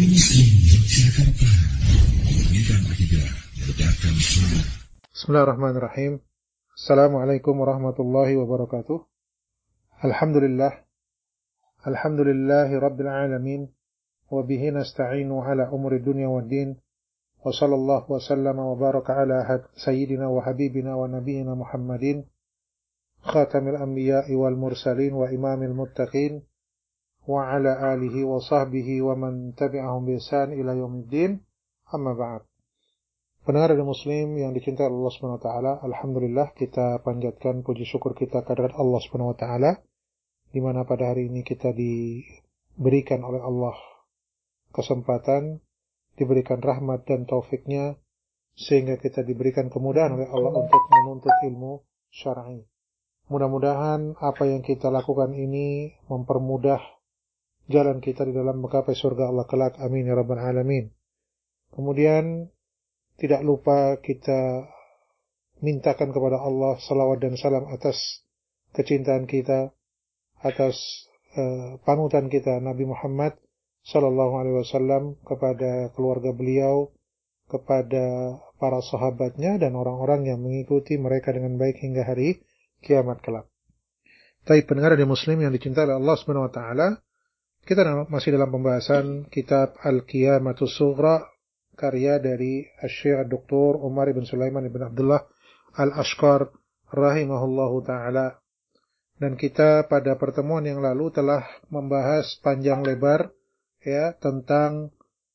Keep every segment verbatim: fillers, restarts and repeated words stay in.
Muslim Yogyakarta, memurnikan akidah, meledakkan sunnah. Bismillahirrahmanirrahim. Assalamualaikum warahmatullahi wabarakatuh. Alhamdulillah. Alhamdulillahi rabbil alamin. Wa bihi nasta'inu ala umuri dunya wad din. Wa sallallahu wa sallama wa baraka ala sayyidina wa habibina wa nabiyina Muhammadin, khatamil anbiya'i wal mursalin wa imamil muttaqin, wa ala alihi wa sahbihi wa man tabi'ahum bi ihsan ila yaumiddin. Amma ba'd. Pendengar dan muslim yang dicintai Allah Subhanahu wa taala, alhamdulillah kita panjatkan puji syukur kita kehadirat Allah Subhanahu wa taala, di mana pada hari ini kita diberikan oleh Allah kesempatan, diberikan rahmat dan taufiknya, sehingga kita diberikan kemudahan oleh Allah untuk menuntut ilmu syar'i. Mudah-mudahan apa yang kita lakukan ini mempermudah jalan kita di dalam menggapai surga Allah kelak. Amin ya rabbal alamin. Kemudian tidak lupa kita mintakan kepada Allah salawat dan salam atas kecintaan kita, atas uh, panutan kita Nabi Muhammad sallallahu alaihi wasallam, kepada keluarga beliau, kepada para sahabatnya dan orang-orang yang mengikuti mereka dengan baik hingga hari kiamat kelak. Baik pendengar dan muslim yang dicintai oleh Allah Subhanahu wa taala, kita masih dalam pembahasan kitab Al-Qiyamatus Sughra, karya dari Asy-Syaikh Doktor Umar bin Sulaiman bin Abdullah Al-Ashqar rahimahullahu taala. Dan kita pada pertemuan yang lalu telah membahas panjang lebar ya tentang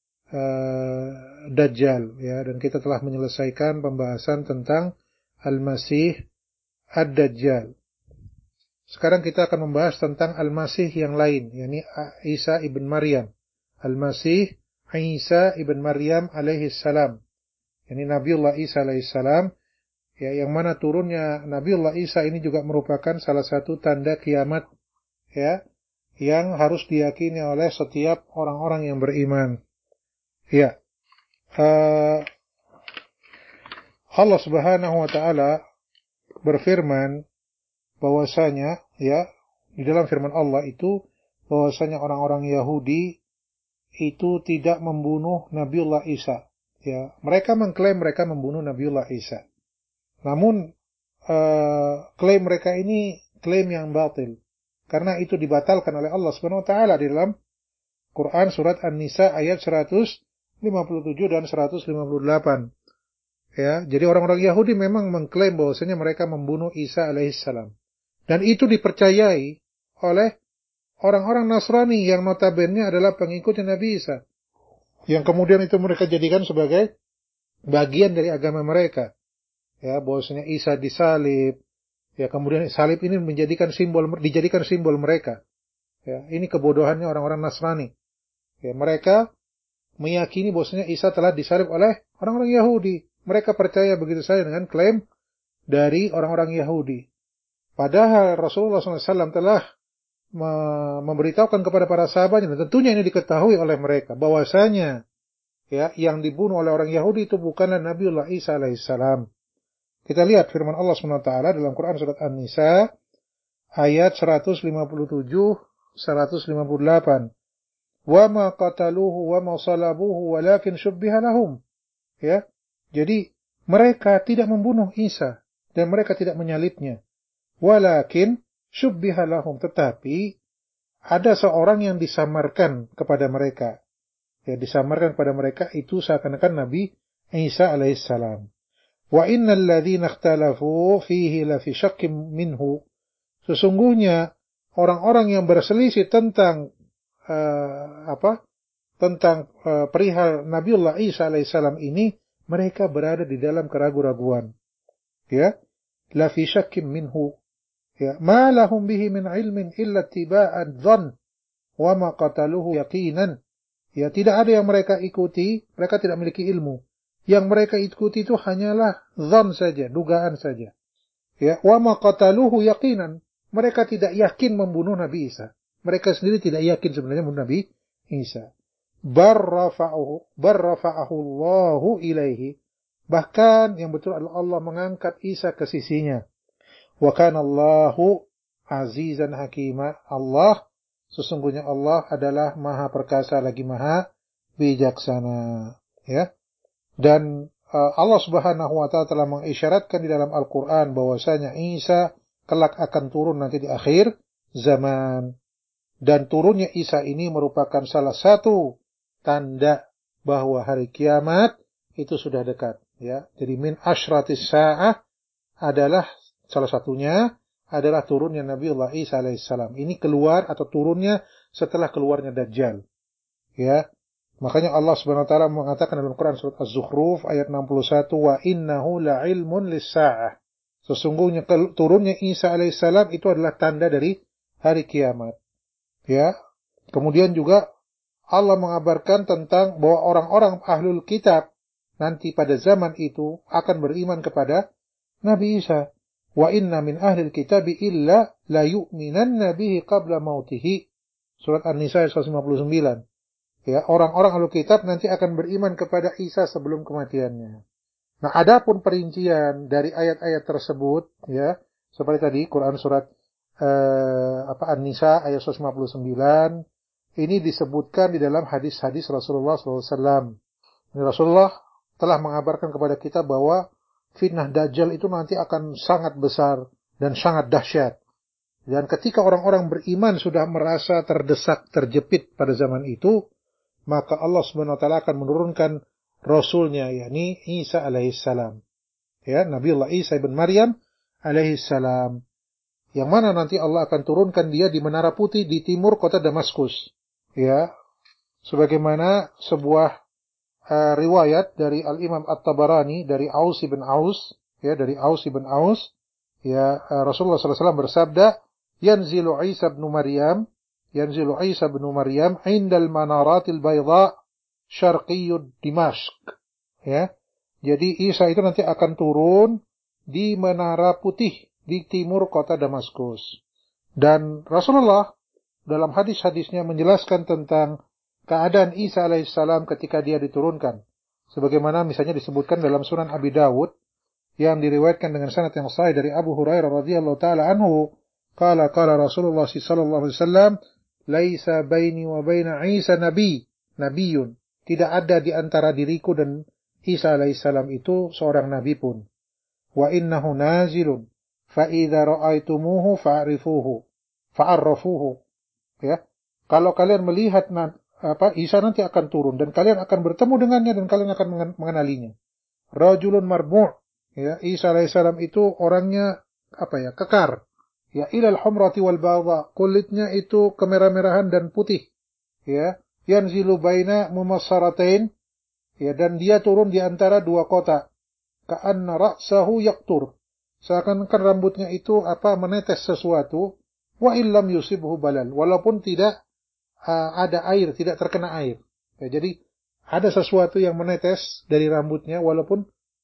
uh, Dajjal ya, dan kita telah menyelesaikan pembahasan tentang Al-Masih Ad-Dajjal. Sekarang kita akan membahas tentang Al-Masih yang lain, yakni Isa ibn Maryam. Al-Masih Isa ibn Maryam alaihi salam. Yakni Nabiullah Isa alaihi salam, ya, yang mana turunnya Nabiullah Isa ini juga merupakan salah satu tanda kiamat ya, yang harus diyakini oleh setiap orang-orang yang beriman. Ya. Uh, Allah Subhanahu wa taala berfirman bahwasanya ya, di dalam firman Allah itu bahwasanya orang-orang Yahudi itu tidak membunuh Nabiullah Isa. Ya, mereka mengklaim mereka membunuh Nabiullah Isa. Namun uh, klaim mereka ini klaim yang batil, karena itu dibatalkan oleh Allah Subhanahu wa taala di dalam Quran surat An-Nisa ayat seratus lima puluh tujuh dan seratus lima puluh delapan. Ya, jadi orang-orang Yahudi memang mengklaim bahwasanya mereka membunuh Isa alaihissalam. Dan itu dipercayai oleh orang-orang Nasrani yang notabene adalah pengikutnya Nabi Isa, yang kemudian itu mereka jadikan sebagai bagian dari agama mereka. Ya, bahwasanya Isa disalib. Ya, kemudian salib ini menjadikan simbol, dijadikan simbol mereka. Ya, ini kebodohannya orang-orang Nasrani. Ya, mereka meyakini bahwasanya Isa telah disalib oleh orang-orang Yahudi. Mereka percaya begitu saja dengan klaim dari orang-orang Yahudi. Padahal Rasulullah shallallahu alaihi wasallam telah memberitahukan kepada para sahabatnya, dan tentunya ini diketahui oleh mereka, bahwasanya ya, yang dibunuh oleh orang Yahudi itu bukanlah Nabiullah Isa alaihissalam. Kita lihat firman Allah subhanahu wa taala dalam Quran surat An-Nisa ayat seratus lima puluh tujuh seratus lima puluh delapan. Wa ma qataluhu wa ma salabuhu walakin syubbiha lahum. Ya. Jadi mereka tidak membunuh Isa dan mereka tidak menyalibnya. Walakin syubbiha lahum, tetapi ada seorang yang disamarkan kepada mereka. Ya, disamarkan kepada mereka itu seakan-akan Nabi Isa alaihissalam. Wa innal ladzina ikhtalafu fihi la fi syakkim minhu. Sesungguhnya orang-orang yang berselisih tentang uh, apa? tentang uh, perihal Nabiullah Isa alaihissalam ini, mereka berada di dalam keraguan-raguan. Ya, la fi syakkim minhu. Ya, ma lahum bihi min ilmin illa ittiba'ad dhann wa ma qataluhu yaqinan. Ya, tidak ada yang mereka ikuti, mereka tidak memiliki ilmu. Yang mereka ikuti itu hanyalah dhann saja, dugaan saja. Ya, wa ma qataluhu yaqinan. Mereka tidak yakin membunuh Nabi Isa. Mereka sendiri tidak yakin sebenarnya membunuh Nabi Isa. Barrafa'ahu barrafa'ahu Allahu ilaihi. Bahkan yang betul adalah Allah mengangkat Isa ke sisinya. Wa kana Allahu azizan hakima. Allah, sesungguhnya Allah adalah maha perkasa lagi maha bijaksana. Ya. Dan uh, Allah Subhanahu wa taala telah mengisyaratkan di dalam Al-Qur'an bahwasanya Isa kelak akan turun nanti di akhir zaman. Dan turunnya Isa ini merupakan salah satu tanda bahwa hari kiamat itu sudah dekat. Ya, jadi min asyratis sa'ah adalah salah satunya adalah turunnya Nabiullah Isa alaihissalam. Ini keluar atau turunnya setelah keluarnya Dajjal. Ya, makanya Allah Subhanahu wa taala mengatakan dalam Quran surat Az-Zukhruf ayat enam puluh satu, wa innahu la'ilmun lis-sa'ah. Sesungguhnya turunnya Isa alaihissalam itu adalah tanda dari hari kiamat. Ya, kemudian juga Allah mengabarkan tentang bahwa orang-orang ahlul kitab nanti pada zaman itu akan beriman kepada Nabi Isa. Wa inna min ahlil kitabi illa la yu'minanna bihi qabla mautihi. Surat An-Nisa ayat seratus lima puluh sembilan. Ya, orang-orang ahlul kitab nanti akan beriman kepada Isa sebelum kematiannya. Nah, adapun perincian dari ayat-ayat tersebut, ya, seperti tadi Quran surat uh, apa An-Nisa ayat seratus lima puluh sembilan, ini disebutkan di dalam hadis-hadis Rasulullah shallallahu alaihi wasallam. Rasulullah telah mengabarkan kepada kita bahwa fitnah Dajjal itu nanti akan sangat besar dan sangat dahsyat. Dan ketika orang-orang beriman sudah merasa terdesak, terjepit pada zaman itu, maka Allah Subhanahu wa taala akan menurunkan Rasulnya, yakni Isa alaihissalam. Ya, Nabiullah Isa ibn Maryam alaihissalam. Yang mana nanti Allah akan turunkan dia di Menara Putih di timur kota Damaskus. Ya, sebagaimana sebuah Uh, riwayat dari Al-Imam At-Tabarani dari Aus bin Aus, ya, dari Aus bin Aus, ya, uh, Rasulullah sallallahu alaihi wasallam bersabda, yanzilu Isa bin Maryam, yanzilu Isa bin Maryam indal manaratil bayda syarqiyyud Dimashq. Ya. Jadi Isa itu nanti akan turun di Menara Putih di timur kota Damaskus. Dan Rasulullah dalam hadis-hadisnya menjelaskan tentang keadaan Isa alaihissalam ketika dia diturunkan. Sebagaimana misalnya disebutkan dalam Sunan Abi Dawud yang diriwayatkan dengan sanad yang sahih dari Abu Hurairah radhiyallahu taala anhu, qala qala Rasulullah sallallahu alaihi wasallam, laisa baini wa baina Isa nabi, nabiyun. Tidak ada di antara diriku dan Isa alaihissalam itu seorang nabi pun. Wa innahu nazilun, fa idza ra'aitumuhu fa'rifuhu, fa'arrafuhu. Ya. Kalau kalian melihat apa Isa nanti akan turun dan kalian akan bertemu dengannya dan kalian akan mengenalinya. Rajulun marbu', ya, Isa alaihissalam itu orangnya apa ya, kekar. Ya, ilal humrati wal bayda, kulitnya itu kemerah-merahan dan putih. Ya, yanzilu baina mumassaratain, ya, dan dia turun di antara dua kota. Ka'anna ra'sahu yaqtur, seakan-akan rambutnya itu apa menetes sesuatu. Wa illam yusibhu balal, walaupun tidak Uh, ada air, tidak terkena air. Ya, jadi ada sesuatu yang menetes dari rambutnya walaupun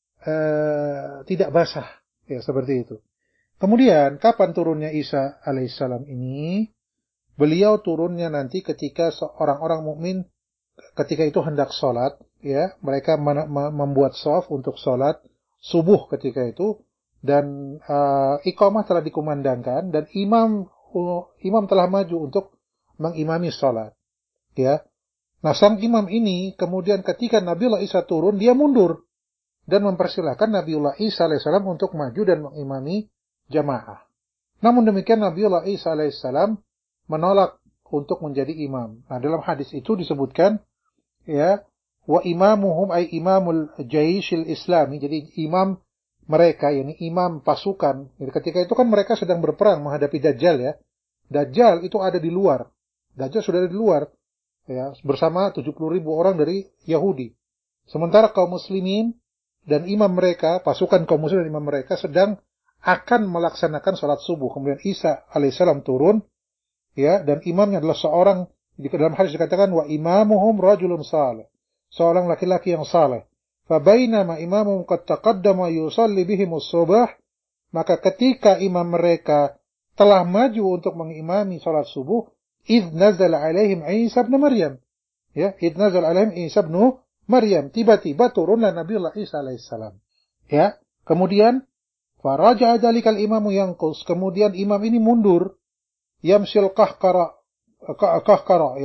uh, tidak basah. Ya, seperti itu. Kemudian kapan turunnya Isa alaihissalam ini? Beliau turunnya nanti ketika orang-orang mukmin ketika itu hendak sholat, ya, mereka membuat shaf untuk sholat subuh ketika itu, dan uh, iqamah telah dikumandangkan dan imam uh, imam telah maju untuk mengimami sholat. Ya. Nah, sang imam ini kemudian ketika Nabiullah Isa turun, dia mundur dan mempersilahkan Nabiullah Isa alaihissalam untuk maju dan mengimami jamaah. Namun demikian Nabiullah Isa alaihissalam menolak untuk menjadi imam. Nah, dalam hadis itu disebutkan, ya, wa imamuhum ay imamul jaishil islami, jadi imam mereka, yakni imam pasukan. Jadi ketika itu kan mereka sedang berperang menghadapi Dajjal, ya. Dajjal itu ada di luar. Dajjal sudah ada di luar, ya, bersama tujuh puluh ribu orang dari Yahudi. Sementara kaum muslimin dan imam mereka, pasukan kaum muslimin dan imam mereka sedang akan melaksanakan sholat subuh. Kemudian Isa alaihissalam turun, ya, dan imamnya adalah seorang, di dalam hadis dikatakan wa imamuhum rajulun salih, seorang laki-laki yang saleh. Fa bainama imamuhum qad taqaddama yusalli bihimus subah, maka ketika imam mereka telah maju untuk mengimami sholat subuh, idh nazal alaihim Isa bin Maryam. Ya, idh nazal alaihim Isa bin Maryam. Tiba-tiba turunlah Nabiullah Isa alaihissalam. Ya, kemudian faraja'a dzalikal imamu yanqus. Kemudian imam ini mundur. Yamsil qahqara qahqara, ya.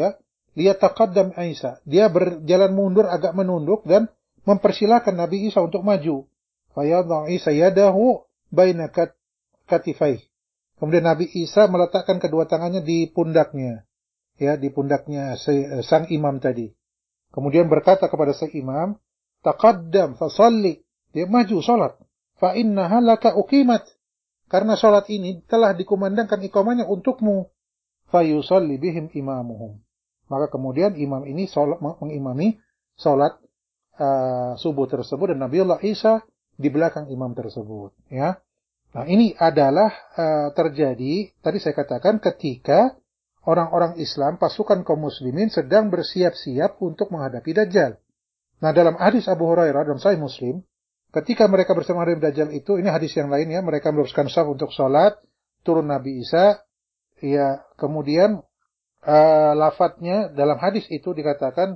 liyataqaddam Isa. Dia berjalan mundur agak menunduk dan mempersilahkan Nabi Isa untuk maju. Fayadha Isa yadahu baina katifai. Kemudian Nabi Isa meletakkan kedua tangannya di pundaknya. Ya, di pundaknya sang imam tadi. Kemudian berkata kepada sang imam, taqaddam fasalli. Dia maju salat. Fa innaha laka uqimat. Karena salat ini telah dikumandangkan iqamahnya untukmu. Fayusalli bihim imamuhum. Maka kemudian imam ini salat, mengimami salat uh, subuh tersebut dan Nabiullah Isa di belakang imam tersebut. Ya. Nah ini adalah uh, terjadi, tadi saya katakan ketika orang-orang Islam, pasukan kaum muslimin sedang bersiap-siap untuk menghadapi Dajjal. Nah dalam hadis Abu Hurairah dalam Sahih Muslim, ketika mereka bersama menghadapi Dajjal itu, ini hadis yang lain ya, mereka meluruskan saf untuk sholat, turun Nabi Isa, ya kemudian uh, lafadznya dalam hadis itu dikatakan,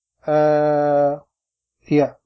uh, ya,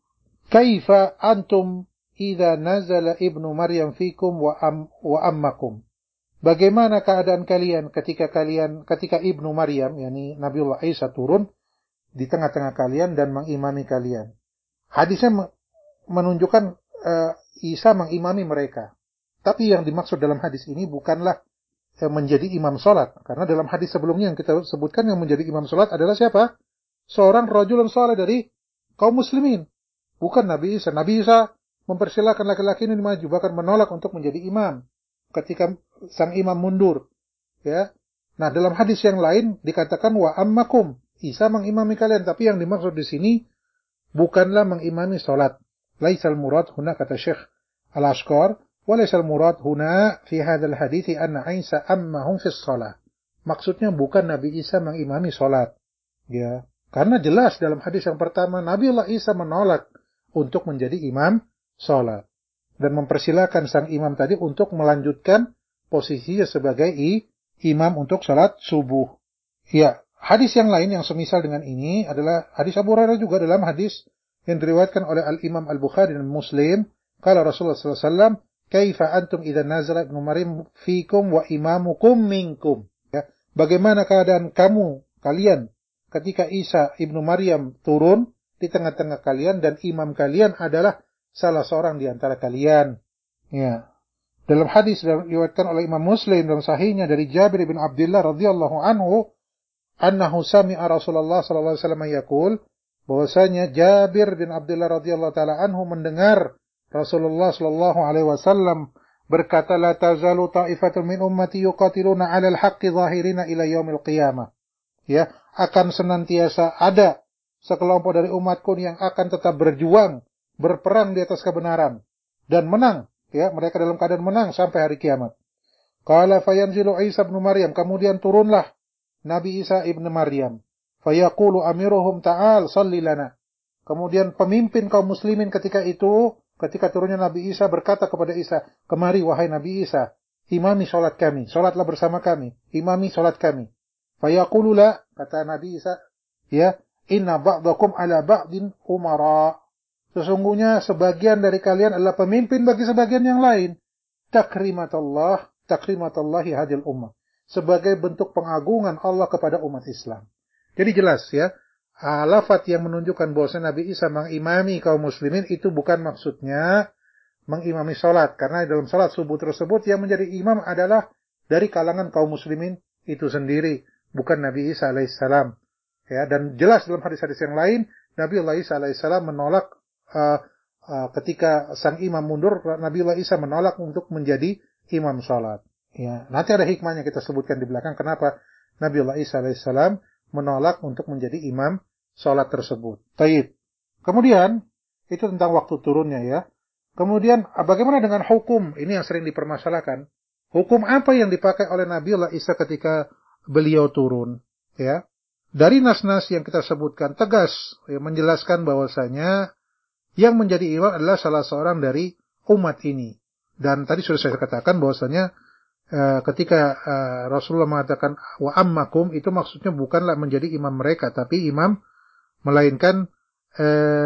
kaifa antum idza nazala ibnu Maryam fikum wa, am, wa ammakum. Bagaimana keadaan kalian ketika kalian ketika ibnu Maryam, yakni Nabiullah Isa turun di tengah-tengah kalian dan mengimami kalian. Hadisnya menunjukkan uh, Isa mengimami mereka. Tapi yang dimaksud dalam hadis ini bukanlah uh, menjadi imam salat, karena dalam hadis sebelumnya yang kita sebutkan yang menjadi imam salat adalah siapa? Seorang rajulun saleh dari kaum muslimin. Bukan Nabi Isa. Nabi Isa mempersilahkan laki-laki ini maju, bahkan menolak untuk menjadi imam ketika sang imam mundur. Ya. Nah, dalam hadis yang lain dikatakan wa ammakum, Isa mengimami kalian, tapi yang dimaksud di sini bukanlah mengimami salat. Laisal murad huna, kata Syekh Al-Ashqar, wa laisal murad huna fi hadzal hadits anna Isa ammahum fi shalah. Maksudnya bukan Nabi Isa mengimami salat. Ya. Karena jelas dalam hadis yang pertama Nabiullah Isa menolak untuk menjadi imam salat dan mempersilahkan sang imam tadi untuk melanjutkan posisinya sebagai i, imam untuk salat subuh. Ya, hadis yang lain yang semisal dengan ini adalah hadis Abu Hurairah juga dalam hadis yang diriwayatkan oleh Al-Imam Al-Bukhari dan Muslim. Kala Rasulullah sallallahu alaihi wasallam, "Kaifa antum idza nazala ibnu Maryam fikum wa imamukum minkum?" Ya, bagaimana keadaan kamu kalian ketika Isa ibnu Maryam turun di tengah-tengah kalian dan imam kalian adalah salah seorang di antara kalian. Ya. Dalam hadis diriwayatkan oleh Imam Muslim dalam sahihnya dari Jabir bin Abdullah radhiyallahu anhu, annahu sami'a Rasulullah sallallahu alaihi wasallam yaqul, bahwasanya Jabir bin Abdullah radhiyallahu taala anhu mendengar Rasulullah sallallahu alaihi wasallam berkata, la tazalu ta'ifatun min ummati yuqatiluna 'alal haqqi zahirina ila yaumil qiyamah. Ya, akan senantiasa ada sekelompok dari umatku yang akan tetap berjuang, berperang di atas kebenaran dan menang, ya, mereka dalam keadaan menang sampai hari kiamat. Qala fayanzilu Isa ibn Maryam, kemudian turunlah Nabi Isa ibn Maryam. Fayaqulu amiruhum ta'al salli lana. Kemudian pemimpin kaum muslimin ketika itu, ketika turunnya Nabi Isa berkata kepada Isa, kemari wahai Nabi Isa, imami salat kami, salatlah bersama kami, imami salat kami. Fayaqulu la, kata Nabi Isa, ya, inna ba'dakum ala ba'din umara. Sesungguhnya sebagian dari kalian adalah pemimpin bagi sebagian yang lain. Takrimatullah, takrimatullahi hadil ummah. Sebagai bentuk pengagungan Allah kepada umat Islam. Jadi jelas ya, lafaz yang menunjukkan bahwa Nabi Isa mengimami kaum muslimin itu bukan maksudnya mengimami salat. Karena dalam salat subuh tersebut yang menjadi imam adalah dari kalangan kaum muslimin itu sendiri. Bukan Nabi Isa alaihissalam. Ya, dan jelas dalam hadis-hadis yang lain, Nabi Isa alaihissalam menolak Uh, uh, ketika sang imam mundur, Nabiullah Isa menolak untuk menjadi imam salat. Ya, nanti ada hikmahnya kita sebutkan di belakang kenapa Nabiullah Isa alaihissalam menolak untuk menjadi imam salat tersebut. Taib. Kemudian itu tentang waktu turunnya ya. Kemudian bagaimana dengan hukum? Ini yang sering dipermasalahkan. Hukum apa yang dipakai oleh Nabiullah Isa ketika beliau turun? Ya, dari nas-nas yang kita sebutkan tegas ya, menjelaskan bahwasanya yang menjadi imam adalah salah seorang dari umat ini. Dan tadi sudah saya katakan bahwasanya e, ketika e, Rasulullah mengatakan wa ammakum, itu maksudnya bukanlah menjadi imam mereka, tapi imam melainkan e,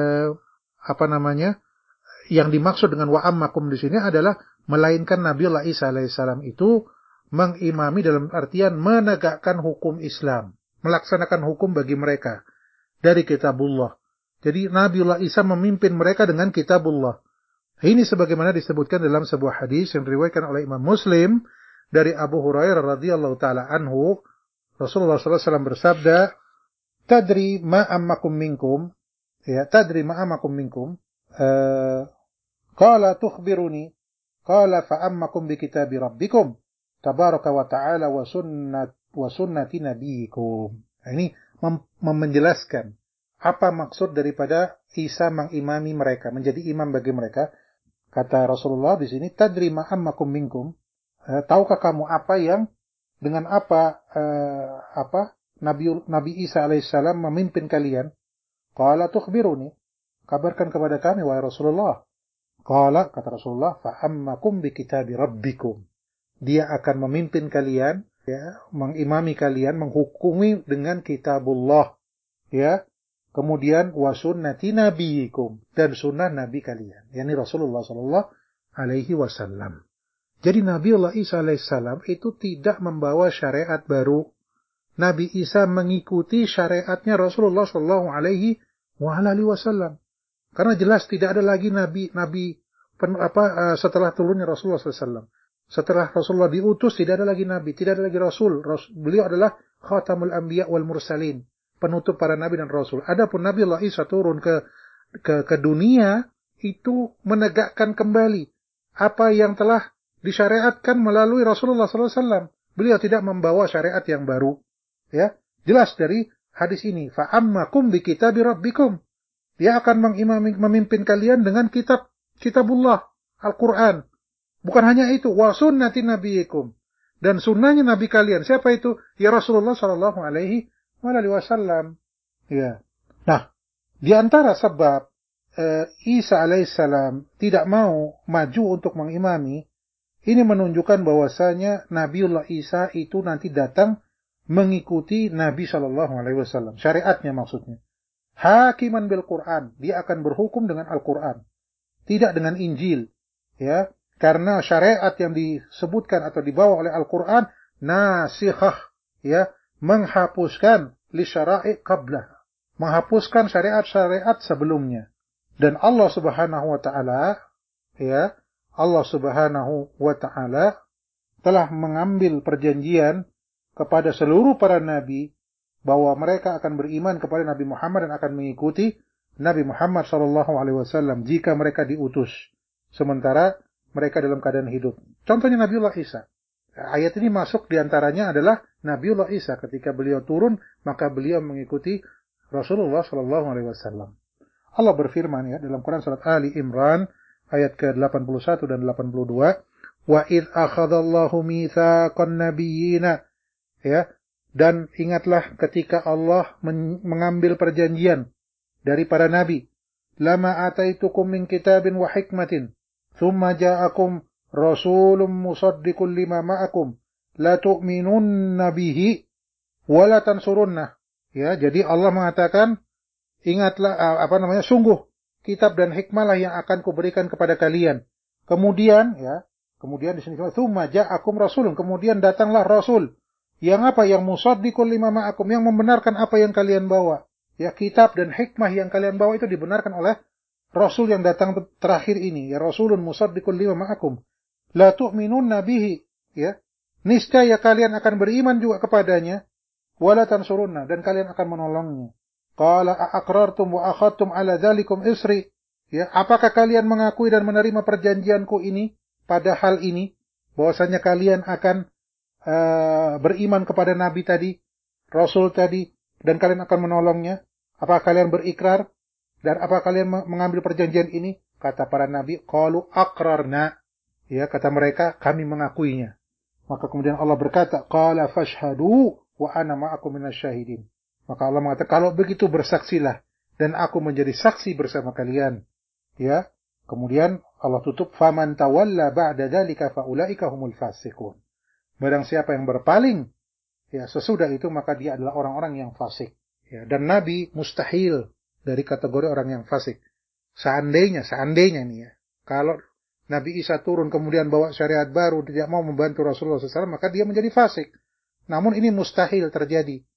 apa namanya? Yang dimaksud dengan wa ammakum di sini adalah melainkan Nabiullah Isa alaihissalam itu mengimami dalam artian menegakkan hukum Islam. melaksanakan hukum bagi mereka dari kitabullah. Jadi Nabiullah Isa memimpin mereka dengan kitabullah. Ini sebagaimana disebutkan dalam sebuah hadis yang diriwayatkan oleh Imam Muslim dari Abu Hurairah radhiyallahu taala anhu, Rasulullah sallallahu alaihi wasallam bersabda, "Tadri ma ammakum minkum?" Ya, "Tadri ma ammakum minkum?" Uh, Qala tukhbiruni. Qala fa ammakum bi kitabi rabbikum tabaraka wa ta'ala wa sunnat wa sunnati nabiyikum. Nah, ini mem- menjelaskan apa maksud daripada Isa mengimami mereka, menjadi imam bagi mereka. Kata Rasulullah di sini, tadri ma ammakum minkum. Eh, tahukah kamu apa yang dengan apa eh, apa Nabi Nabi Isa alaihissalam memimpin kalian? Qala tukhbiruni. Kabarkan kepada kami wahai Rasulullah. Qala, kata Rasulullah, fa ammakum bi kitabi rabbikum. Dia akan memimpin kalian, ya, mengimami kalian, menghukumi dengan kitabullah, ya. Kemudian wa sunnati nabiyikum, dan sunnah nabi kalian, yakni Rasulullah sallallahu alaihi wasallam. Jadi Nabiullah Isa alaihissalam itu tidak membawa syariat baru. Nabi Isa mengikuti syariatnya Rasulullah sallallahu alaihi wasallam. Karena jelas tidak ada lagi nabi nabi pen, apa uh, setelah turunnya Rasulullah sallallahu alaihi wasallam. Setelah Rasulullah diutus tidak ada lagi nabi, tidak ada lagi rasul. Rasul beliau adalah khatamul anbiya wal mursalin, penutup para nabi dan rasul. Adapun Nabiullah Isa turun ke ke ke dunia itu menegakkan kembali apa yang telah disyariatkan melalui Rasulullah sallallahu alaihi wasallam. Beliau tidak membawa syariat yang baru. Ya, jelas dari hadis ini, fa ammakum bi kitabi rabbikum. Dia akan mengimami, memimpin kalian dengan kitab kitabullah, Al-Quran. Bukan hanya itu, wa sunnati nabiyikum. Dan sunnahnya nabi kalian. Siapa itu? Ya Rasulullah sallallahu alaihi wasallam. Ya. Nah, di antara sebab uh, Isa alaihissalam tidak mau maju untuk mengimami, ini menunjukkan bahwasanya Nabiullah Isa itu nanti datang mengikuti Nabi sallallahu alaihi wasallam. Syariatnya maksudnya. Hakiman bil Quran, dia akan berhukum dengan Al-Quran, tidak dengan Injil, ya, karena syariat yang disebutkan atau dibawa oleh Al-Quran nasikhah, ya, menghapuskan li syara'i qablah, menghapuskan syariat-syariat sebelumnya. Dan Allah Subhanahu wa taala, ya, Allah Subhanahu wa taala telah mengambil perjanjian kepada seluruh para nabi bahwa mereka akan beriman kepada Nabi Muhammad dan akan mengikuti Nabi Muhammad sallallahu alaihi wasallam jika mereka diutus, sementara mereka dalam keadaan hidup. Contohnya Nabiullah Isa. Ayat ini masuk diantaranya adalah Nabiullah Isa. Ketika beliau turun, maka beliau mengikuti Rasulullah sallallahu alaihi wasallam. Allah berfirman ya dalam Quran surat Ali Imran ayat ke delapan puluh satu dan delapan puluh dua, wa id akhadallahu mitsaqan nabiyyina, ya. Dan ingatlah ketika Allah mengambil perjanjian dari para nabi. Lama ataitukum min kitabin wa hikmatin, thumma ja'akum rasulun musaddiqun lima ma'akum, la tu'minunna bihi, wa la tansurunnah. Ya, jadi Allah mengatakan, ingatlah, apa namanya, sungguh, kitab dan hikmahlah yang akan kuberikan kepada kalian. Kemudian, ya, kemudian di sini, thumma ja'akum rasulun, kemudian datanglah rasul. Yang apa? Yang musaddiqul lima ma'akum, yang membenarkan apa yang kalian bawa. Ya, kitab dan hikmah yang kalian bawa itu dibenarkan oleh Rasul yang datang terakhir ini. Ya, Rasulun musaddiqul lima ma'akum. La tu'minunna bihi. Ya, niscaya kalian akan beriman juga kepadanya. Wala tansurunna, dan kalian akan menolongnya. Qala a'aqrartum wa akhadtum ala dzalikum isri. Ya, apakah kalian mengakui dan menerima perjanjianku ini pada hal ini? Bahwasanya kalian akan Uh, beriman kepada Nabi tadi, Rasul tadi, dan kalian akan menolongnya. Apa kalian berikrar? Dan apa kalian mengambil perjanjian ini? Kata para Nabi, qalu aqrarna. Ya, kata mereka, kami mengakuinya. Maka kemudian Allah berkata, qala fashhadu wa ana ma'akum minasyahidin. Maka Allah mengatakan, kalau begitu bersaksilah, dan aku menjadi saksi bersama kalian. Ya, kemudian Allah tutup, faman tawalla ba'da dzalika faulaika humul fasiqun. Barang siapa yang berpaling, ya sesudah itu maka dia adalah orang-orang yang fasik. Ya, dan Nabi mustahil dari kategori orang yang fasik. Seandainya, seandainya nih ya, kalau Nabi Isa turun kemudian bawa syariat baru, tidak mau membantu Rasulullah shallallahu alaihi wasallam, maka dia menjadi fasik. Namun ini mustahil terjadi.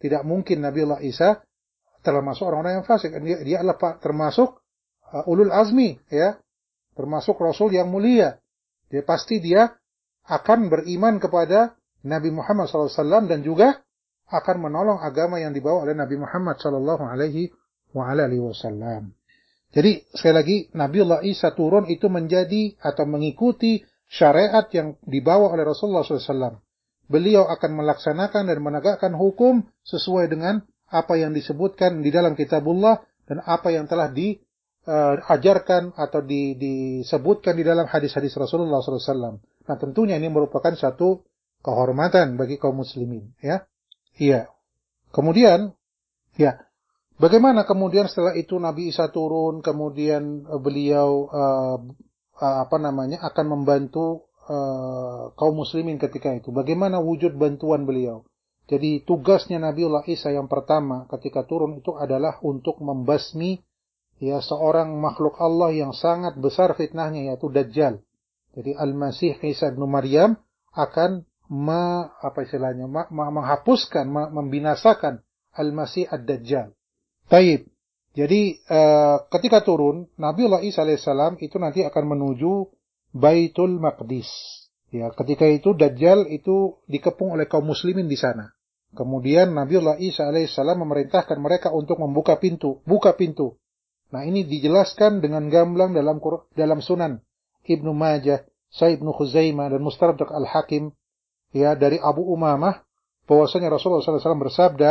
Tidak mungkin Nabiullah Isa termasuk orang-orang yang fasik. Dia, dia adalah termasuk uh, ulul azmi, ya, termasuk Rasul yang mulia. Dia pasti dia akan beriman kepada Nabi Muhammad shallallahu alaihi wasallam dan juga akan menolong agama yang dibawa oleh Nabi Muhammad shallallahu alaihi wasallam. Jadi sekali lagi Nabiullah Isa turun itu menjadi atau mengikuti syariat yang dibawa oleh Rasulullah shallallahu alaihi wasallam. Beliau akan melaksanakan dan menegakkan hukum sesuai dengan apa yang disebutkan di dalam kitabullah dan apa yang telah diajarkan uh, atau di, disebutkan di dalam hadis-hadis Rasulullah shallallahu alaihi wasallam. Nah tentunya ini merupakan satu kehormatan bagi kaum muslimin. Ya, iya. Kemudian, ya, bagaimana kemudian setelah itu Nabi Isa turun, kemudian uh, beliau uh, uh, apa namanya akan membantu Uh, kaum muslimin ketika itu. Bagaimana wujud bantuan beliau? Jadi tugasnya Nabiullah Isa yang pertama ketika turun itu adalah untuk membasmi ya seorang makhluk Allah yang sangat besar fitnahnya, yaitu Dajjal. Jadi Al-Masih Isa bin Maryam akan me, apa istilahnya ma, ma, menghapuskan, ma, membinasakan Al-Masih Ad-Dajjal. Taib. Jadi uh, ketika turun Nabiullah Isa alaihissalam itu nanti akan menuju Baitul Maqdis. Ya, ketika itu Dajjal itu dikepung oleh kaum muslimin di sana. Kemudian Nabiullah Isa alaihissalam memerintahkan mereka untuk membuka pintu, buka pintu. Nah, ini dijelaskan dengan gamblang dalam dalam Sunan Ibnu Majah, Sahih Ibnu Khuzaimah dan Mustadrak Al-Hakim ya dari Abu Umamah bahwasanya Rasulullah shallallahu alaihi wasallam bersabda,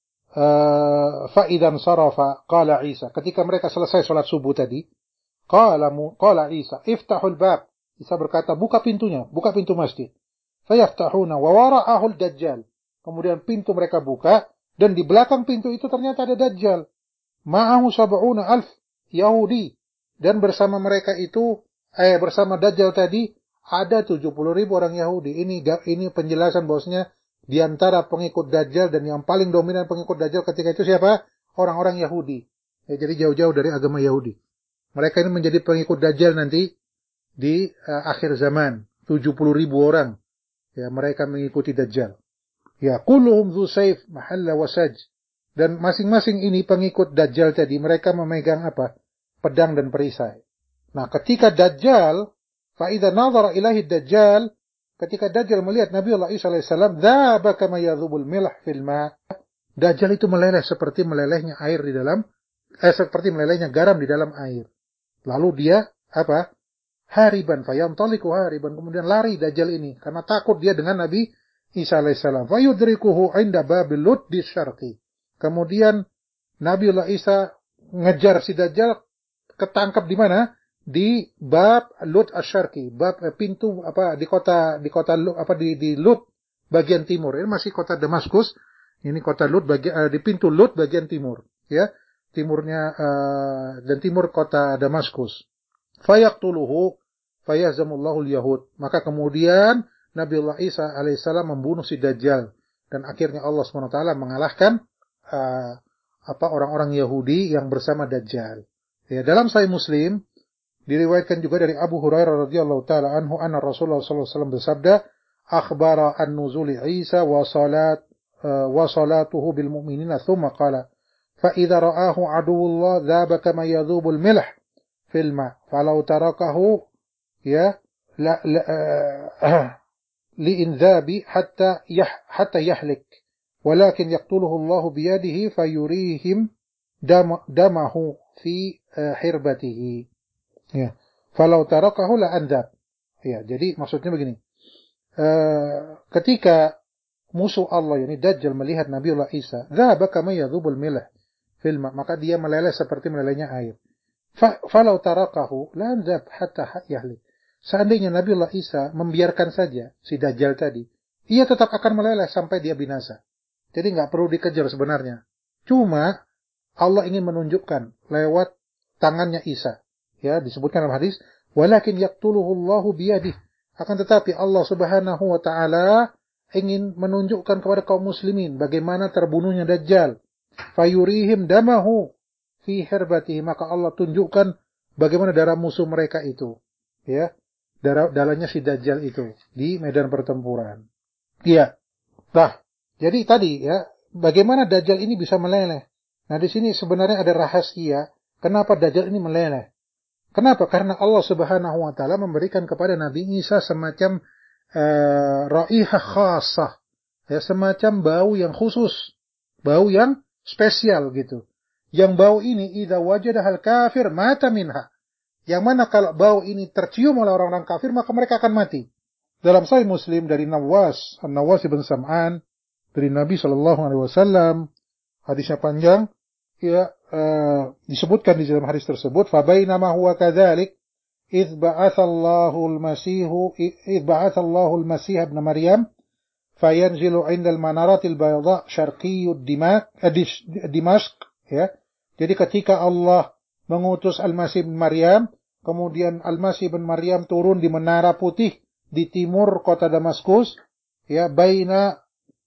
fa idzan sarafa qala Isa, ketika mereka selesai salat subuh tadi, Qala qala Isa, iftahul bab. Isa berkata, buka pintunya, buka pintu masjid. Fayaftahuna wa wara'ahul dajjal. Kemudian pintu mereka buka dan di belakang pintu itu ternyata ada Dajjal. Ma'ahu sab'una alf Yahudi dan bersama mereka itu eh bersama Dajjal tadi ada tujuh puluh ribu orang Yahudi. Ini ini penjelasan bahwasanya di antara pengikut Dajjal dan yang paling dominan pengikut Dajjal ketika itu siapa? Orang-orang Yahudi. Ya, jadi jauh-jauh dari agama Yahudi. Mereka ini menjadi pengikut Dajjal nanti di uh, akhir zaman. tujuh puluh ribu orang. Ya, mereka mengikuti Dajjal. Ya, kulluhum dhu sayf mahalla wasaj. Dan masing-masing ini pengikut Dajjal tadi, mereka memegang apa? Pedang dan perisai. Nah, ketika Dajjal, fa'idha nazara ilahi Dajjal, ketika Dajjal melihat Nabiullah Isa alaihissalam, dhaba kama yadhubul milah fil ma'. Dajjal itu meleleh seperti melelehnya air di dalam, eh, seperti melelehnya garam di dalam air. Lalu dia apa? Hariban fayantaliku hariban, kemudian lari Dajjal ini karena takut dia dengan Nabi Isa alaihissalam. Fayudrikuhu 'inda babil lut di syarqi. Kemudian Nabiullah Isa ngejar si Dajjal, ketangkap di mana? Di bab Lut asy-Syarqi, bab eh, pintu apa di kota di kota apa di di Lut bagian timur. Ini masih kota Damaskus. Ini kota Lut bagian eh, di pintu Lut bagian timur, ya. Timurnya uh, dan timur kota Damaskus. Fayaqtuluhu fayahzamullahu al-yahud. Maka kemudian Nabiullah Isa alaihissalam membunuh si Dajjal dan akhirnya Allah subhanahu wa taala mengalahkan uh, apa orang-orang Yahudi yang bersama Dajjal. Ya, dalam Sahih Muslim diriwayatkan juga dari Abu Hurairah radhiyallahu taala anhu anna Rasulullah sallallahu alaihi wasallam bersabda, akhbara an nuzuli Isa wa salat uh, wa salatuhu bil mu'minina thumma qala فإذا رآه عدو الله ذاب كما يذوب الملح في الماء فلو تركه يا لا لا لإنذاب حتى يح حتى يهلك ولكن يقتله الله بيده فيريهم دم دمه في حربته ya falau tarakahu la anzab. Ya, jadi maksudnya begini, uh, ketika musuh Allah yakni Dajjal melihat Nabiullah Isa, dhaba kama yadhubul milh fil ma, maka dia meleleh seperti melelehnya air. Fa falau tarakahu la anzab hatta yahlik. Seandainya Nabiullah Isa membiarkan saja si Dajjal tadi, ia tetap akan meleleh sampai dia binasa. Jadi enggak perlu dikejar sebenarnya. Cuma Allah ingin menunjukkan lewat tangannya Isa. Ya, disebutkan dalam hadis, walakin yaqtuluhu Allahu biyadihi. Akan tetapi Allah Subhanahu wa taala ingin menunjukkan kepada kaum muslimin bagaimana terbunuhnya Dajjal. Fayurihim damahu fi hirbatihi, maka Allah tunjukkan bagaimana darah musuh mereka itu. Ya, darah darahnya si Dajjal itu di medan pertempuran. Iya. Nah, jadi tadi ya, bagaimana Dajjal ini bisa meleleh? Nah, di sini sebenarnya ada rahasia kenapa Dajjal ini meleleh. Kenapa? Karena Allah Subhanahu wa taala memberikan kepada Nabi Isa semacam uh, raihah khasah, ya, semacam bau yang khusus, bau yang spesial gitu. Yang bau ini idza wajadahal kafir mata minha. Yang mana kalau bau ini tercium oleh orang-orang kafir maka mereka akan mati. Dalam Sahih Muslim dari Nawas, An-Nawas bin Sam'an dari Nabi sallallahu alaihi wasallam, hadisnya panjang, ya, uh, disebutkan di dalam hadis tersebut, fa bainama huwa kadzalik idz ba'atsallahu al-masih idz ba'atsallahu al-masih ibn Maryam fayanzilu 'inda al-manaratil bayda syarqiyyud dimaq Dimashq, ya. Jadi ketika Allah mengutus Al-Masih bin Maryam, kemudian Al-Masih bin Maryam turun di menara putih di timur kota Damaskus, ya, baina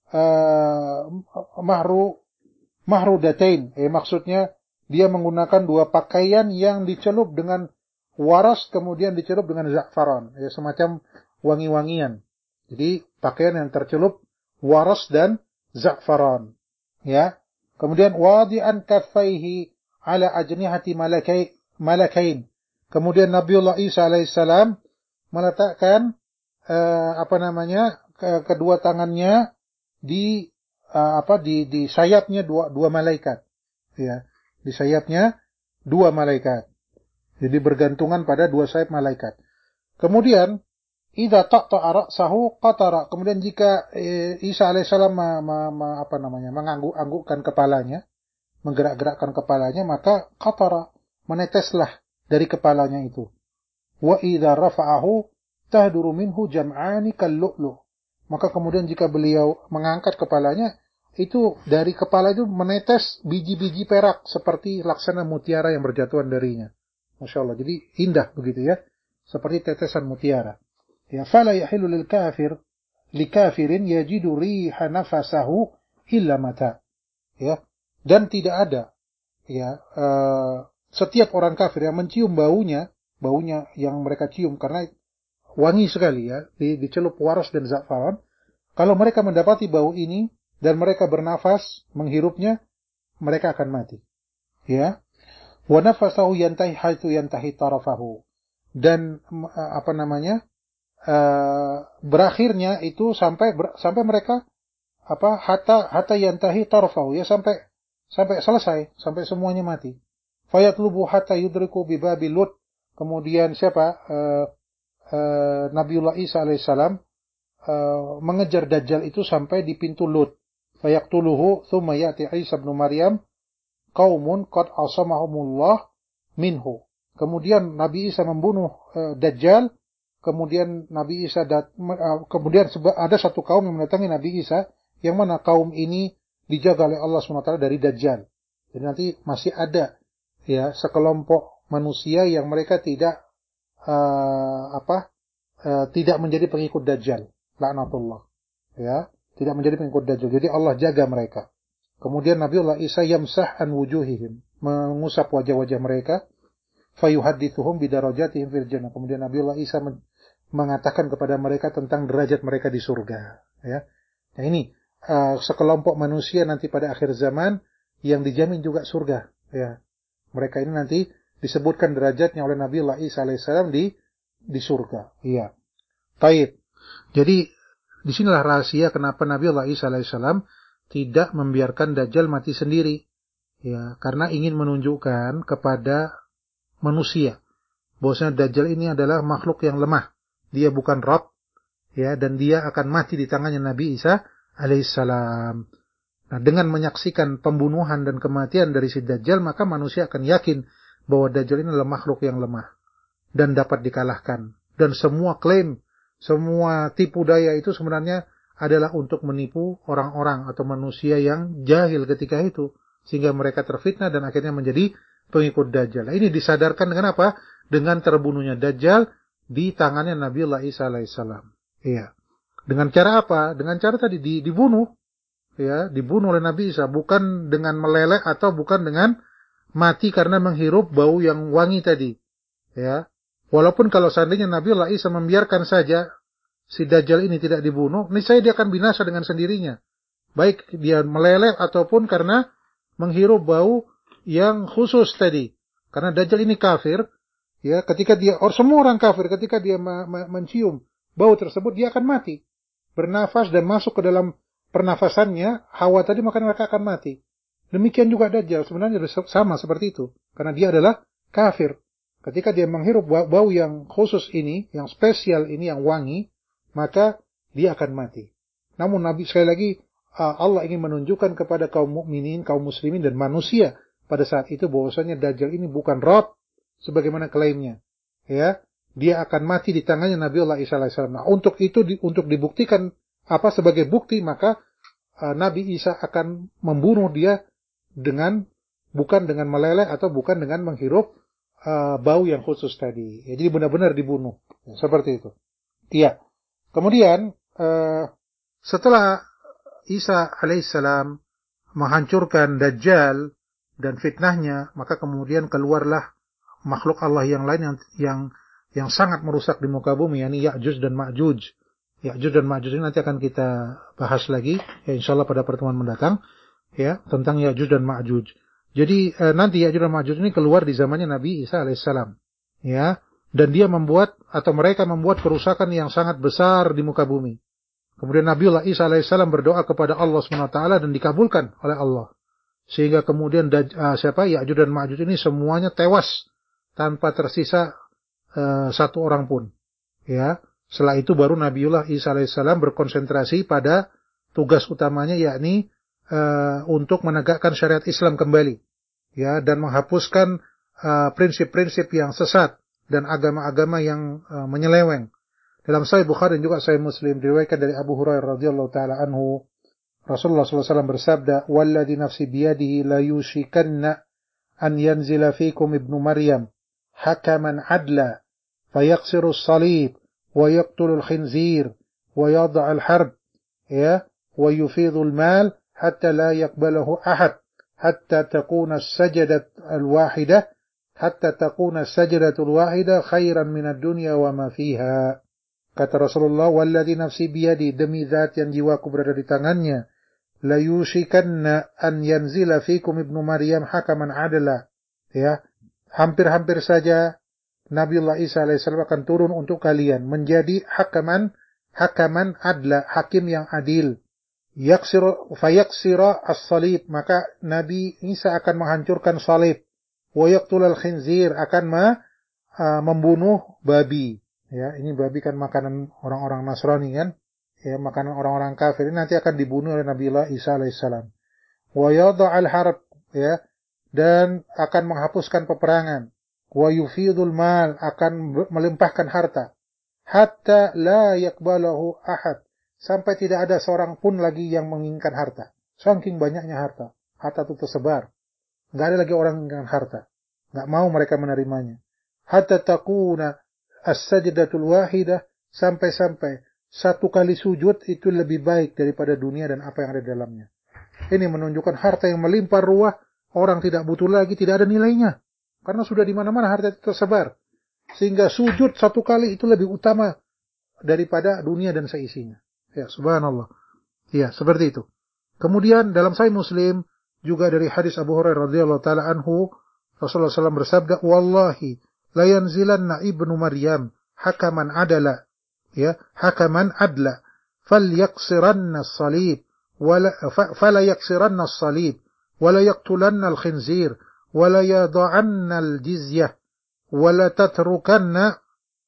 uh, mahru mahrudatain, eh, maksudnya dia menggunakan dua pakaian yang dicelup dengan waras kemudian dicelup dengan za'faran, ya, semacam wangi-wangian. Jadi pakaian yang tercelup waras dan za'faran, ya. Kemudian wadi'an kaffaihi ala ajnihati malakai malakain. Kemudian Nabiullah Isa alaihissalam meletakkan uh, apa namanya ke, kedua tangannya di uh, apa di di sayapnya dua dua malaikat, ya, di sayapnya dua malaikat. Jadi bergantungan pada dua sayap malaikat. Kemudian idza taqta'a ra'sahu qatara. Kemudian jika e, Isa alaihissalam ma, ma, ma, apa namanya mengangguk-anggukkan kepalanya, menggerak-gerakkan kepalanya, maka qatara, meneteslah dari kepalanya itu. Wa idza rafa'ahu tahduru minhu jam'ani kal-lu'lu'. Maka kemudian jika beliau mengangkat kepalanya, itu dari kepala itu menetes biji-biji perak seperti laksana mutiara yang berjatuhan darinya. Masya Allah. Jadi indah begitu ya, seperti tetesan mutiara. Ya, fala yahilu lil kafir li kafirin yajidu riha nafasahu illa mata. Ya, dan tidak ada, ya, uh, setiap orang kafir yang mencium baunya, baunya yang mereka cium karena wangi sekali, ya, di, dicelup waras dan za'faran. Kalau mereka mendapati bau ini dan mereka bernafas menghirupnya, mereka akan mati. Ya, wa nafasahu yantahi haitsu yantahi tarafahu. Dan uh, apa namanya? Uh, berakhirnya itu sampai ber, sampai mereka apa hatta hatta yantahi tarfahu, ya, sampai sampai selesai, sampai semuanya mati. Fayatlubu hatta yudriku bi babi Lut. Kemudian siapa uh, uh, Nabiullah Isa alaihissalam uh, mengejar Dajjal itu sampai di pintu Lut. Fayaktuluhu thumma ya'ti Isa bin Maryam qaumun qad asamahumullah minhu. Kemudian Nabi Isa membunuh uh, Dajjal. Kemudian Nabi Isa dat, kemudian ada satu kaum yang mendatangi Nabi Isa, yang mana kaum ini dijaga oleh Allah subhanahu wa taala dari Dajjal. Jadi nanti masih ada, ya, sekelompok manusia yang mereka tidak uh, apa uh, tidak menjadi pengikut Dajjal, laknatullah, ya, tidak menjadi pengikut Dajjal. Jadi Allah jaga mereka. Kemudian Nabiullah Isa yamsah an wujuhihim, mengusap wajah-wajah mereka, fayuhaddithuhum bidarajatihim fil jannah. Kemudian Nabiullah Isa mengatakan kepada mereka tentang derajat mereka di surga, ya. Nah, ini uh, sekelompok manusia nanti pada akhir zaman yang dijamin juga surga, ya. Mereka ini nanti disebutkan derajatnya oleh Nabiullah Isa alaihissalam di di surga, iya. Baik. Jadi disinilah rahasia kenapa Nabiullah Isa alaihissalam tidak membiarkan Dajjal mati sendiri, ya, karena ingin menunjukkan kepada manusia bahwasanya Dajjal ini adalah makhluk yang lemah. Dia bukan Rabb, ya, dan dia akan mati di tangannya Nabi Isa alaihissalam. Nah, dengan menyaksikan pembunuhan dan kematian dari si Dajjal, maka manusia akan yakin bahwa Dajjal ini adalah makhluk yang lemah dan dapat dikalahkan. Dan semua klaim, semua tipu daya itu sebenarnya adalah untuk menipu orang-orang atau manusia yang jahil ketika itu, sehingga mereka terfitnah dan akhirnya menjadi pengikut Dajjal. Nah, ini disadarkan dengan apa? Dengan terbunuhnya Dajjal di tangannya Nabiullah Isa alaihissalam. Iya. Dengan cara apa? Dengan cara tadi di, dibunuh, ya, dibunuh oleh Nabi Isa, bukan dengan meleleh atau bukan dengan mati karena menghirup bau yang wangi tadi, ya. Walaupun kalau seandainya Nabiullah Isa membiarkan saja si Dajjal ini tidak dibunuh, niscaya dia akan binasa dengan sendirinya. baik dia meleleh ataupun karena menghirup bau yang khusus tadi. Karena Dajjal ini kafir, ya, ketika dia, or semua orang kafir, ketika dia ma- ma- mencium bau tersebut, dia akan mati. Bernafas dan masuk ke dalam pernafasannya, hawa tadi, maka mereka akan mati. Demikian juga Dajjal, sebenarnya sama seperti itu. Karena dia adalah kafir. Ketika dia menghirup bau yang khusus ini, yang spesial ini, yang wangi, maka dia akan mati. Namun Nabi sekali lagi, Allah ingin menunjukkan kepada kaum mukminin, kaum muslimin dan manusia pada saat itu bahwasanya Dajjal ini bukan Rabb sebagaimana klaimnya. Ya, dia akan mati di tangannya Nabiullah Isa alaihissalam. Nah, untuk itu di, untuk dibuktikan apa sebagai bukti, maka uh, Nabi Isa akan membunuh dia dengan bukan dengan meleleh atau bukan dengan menghirup uh, bau yang khusus tadi. Ya, jadi benar-benar dibunuh. Ya, seperti itu. Iya. Kemudian uh, setelah Isa alaihissalam menghancurkan Dajjal dan fitnahnya, maka kemudian keluarlah makhluk Allah yang lain yang yang yang sangat merusak di muka bumi, yakni Ya'juj dan Ma'juj. Ya'juj dan Ma'juj ini nanti akan kita bahas lagi, ya insyaallah pada pertemuan mendatang, ya, tentang Ya'juj dan Ma'juj. Jadi eh, nanti Ya'juj dan Ma'juj ini keluar di zamannya Nabi Isa alaihissalam, ya, dan dia membuat atau mereka membuat kerusakan yang sangat besar di muka bumi. Kemudian Nabiullah Isa alaihissalam berdoa kepada Allah subhanahu wa taala dan dikabulkan oleh Allah. Sehingga kemudian uh, siapa Ya'juj dan Ma'juj ini semuanya tewas tanpa tersisa uh, satu orang pun. Ya, setelah itu baru Nabiullah Isa alaihissalam berkonsentrasi pada tugas utamanya, yakni uh, untuk menegakkan syariat Islam kembali, ya, dan menghapuskan uh, prinsip-prinsip yang sesat dan agama-agama yang uh, menyeleweng. Dalam Sahih Bukhari dan juga Sahih Muslim diriwayatkan dari Abu Hurairah radhiyallahu taala anhu, Rasulullah sallallahu alaihi wasallam bersabda, "Walladzi nafsi biyadihi la yushikanna an yanzila fikum ibnu Maryam hakaman adla fayaksiru as-salib wa yaqtulu al-khinzir wa yad'a al-harb ya wa yufidhu al-mal hatta la yaqbalahu ahad hatta takuna as-sajdah al-wahidah hatta takuna as-sajdah al-wahidah khairan min ad-dunya wa ma fiha." Kata Rasulullah, "Walladzi nafsi biyadi, demi zat yang jiwaku berada di tangannya, la yushikanna an yanzila fikum ibnu Maryam hakaman adla." Ya, hampir-hampir saja Nabiullah Isa alaihissalam akan turun untuk kalian menjadi hakaman hakaman adla, hakim yang adil. Yaksir fayaksira as-salib, maka Nabi Isa akan menghancurkan salib. Wa yaqtul al-khinzir, akan ma, uh, membunuh babi. Ya, ini babi kan makanan orang-orang Nasrani kan, ya, makanan orang-orang kafir. Ini nanti akan dibunuh oleh Nabiullah Isa alaihissalam. Wa yada'al harb, ya, dan akan menghapuskan peperangan. Wa yufidul mal, akan melimpahkan harta. Hatta la yakbalahu ahad, sampai tidak ada seorang pun lagi yang menginginkan harta. Saking banyaknya harta, harta itu tersebar. Enggak ada lagi orang yang menginginkan harta. Enggak mau mereka menerimanya. Hatta takuna as-sajdatul wahidah, sampai-sampai satu kali sujud itu lebih baik daripada dunia dan apa yang ada di dalamnya. Ini menunjukkan harta yang melimpah ruah, orang tidak butuh lagi, tidak ada nilainya. Karena sudah di mana-mana harta itu tersebar. Sehingga sujud satu kali itu lebih utama daripada dunia dan seisinya. Ya, subhanallah. Ya, seperti itu. Kemudian dalam Sahih Muslim juga dari hadis Abu Hurairah radhiyallahu taala anhu, Rasulullah sallallahu alaihi wasallam bersabda, "Wallahi la yanzilanna ibnu Maryam hakaman adala, ya, hakaman adla, falyaksiranna as-salib wala fala yaksiranna as-salib wala yaqtulanna al-khinzir wala yad'anna al-jizyah wala tatrukanna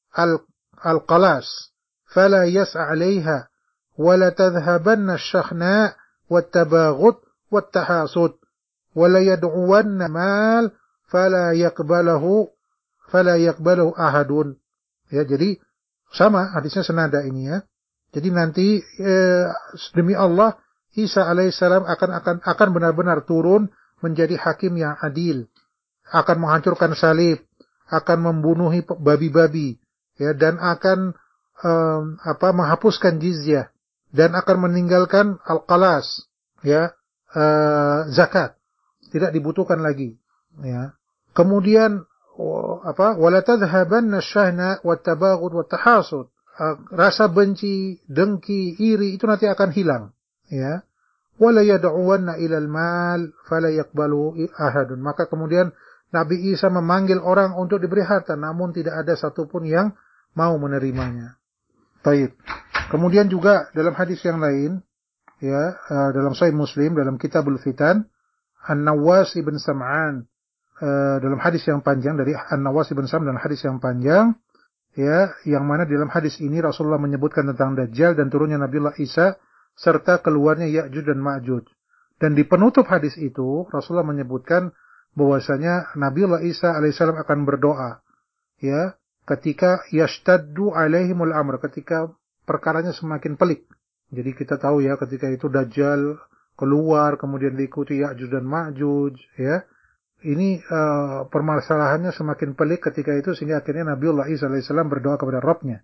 al-qalas fala yas'a 'alayha wala tadhhabanna ash-shakhna wat-tabaghut wat-tahasud wala yad'uwanna mal fala yaqbalahu fala yaqbalu ahadun." Ya, jadi sama hadisnya senada ini ya. Jadi nanti eh, demi Allah Isa alaihissalam akan akan akan benar-benar turun menjadi hakim yang adil, akan menghancurkan salib, akan membunuhi babi-babi, ya, dan akan eh, apa menghapuskan jizyah dan akan meninggalkan al-qalas, ya, eh, zakat tidak dibutuhkan lagi, ya. Kemudian apa, wala tadhhabanna asyahna wattabaghud wattahasud, rasa benci, dengki, iri itu nanti akan hilang, ya. wala yad'uwanna ilal mal fala yaqbalu ahadun. Maka kemudian Nabi Isa memanggil orang untuk diberi harta, namun tidak ada satupun yang mau menerimanya. Baik. Kemudian juga dalam hadis yang lain, ya, uh, dalam Sahih Muslim dalam Kitabul Fitan, An-Nawas ibn Sam'an, uh, dalam hadis yang panjang dari An-Nawas ibn Sam'an dalam hadis yang panjang, ya, yang mana dalam hadis ini Rasulullah menyebutkan tentang Dajjal dan turunnya Nabiullah Isa serta keluarnya Ya'juj dan Ma'juj. Dan di penutup hadis itu Rasulullah menyebutkan bahwasanya Nabiullah Isa alaihissalam akan berdoa, ya, ketika yashtaddu alaihimul amr, ketika perkaranya semakin pelik. Jadi kita tahu ya, ketika itu Dajjal keluar, kemudian diikuti Ya'juj dan Ma'juj, ya. Ini uh, permasalahannya semakin pelik ketika itu, sehingga akhirnya Nabiullah Isa alaihissalam berdoa kepada Rabbnya.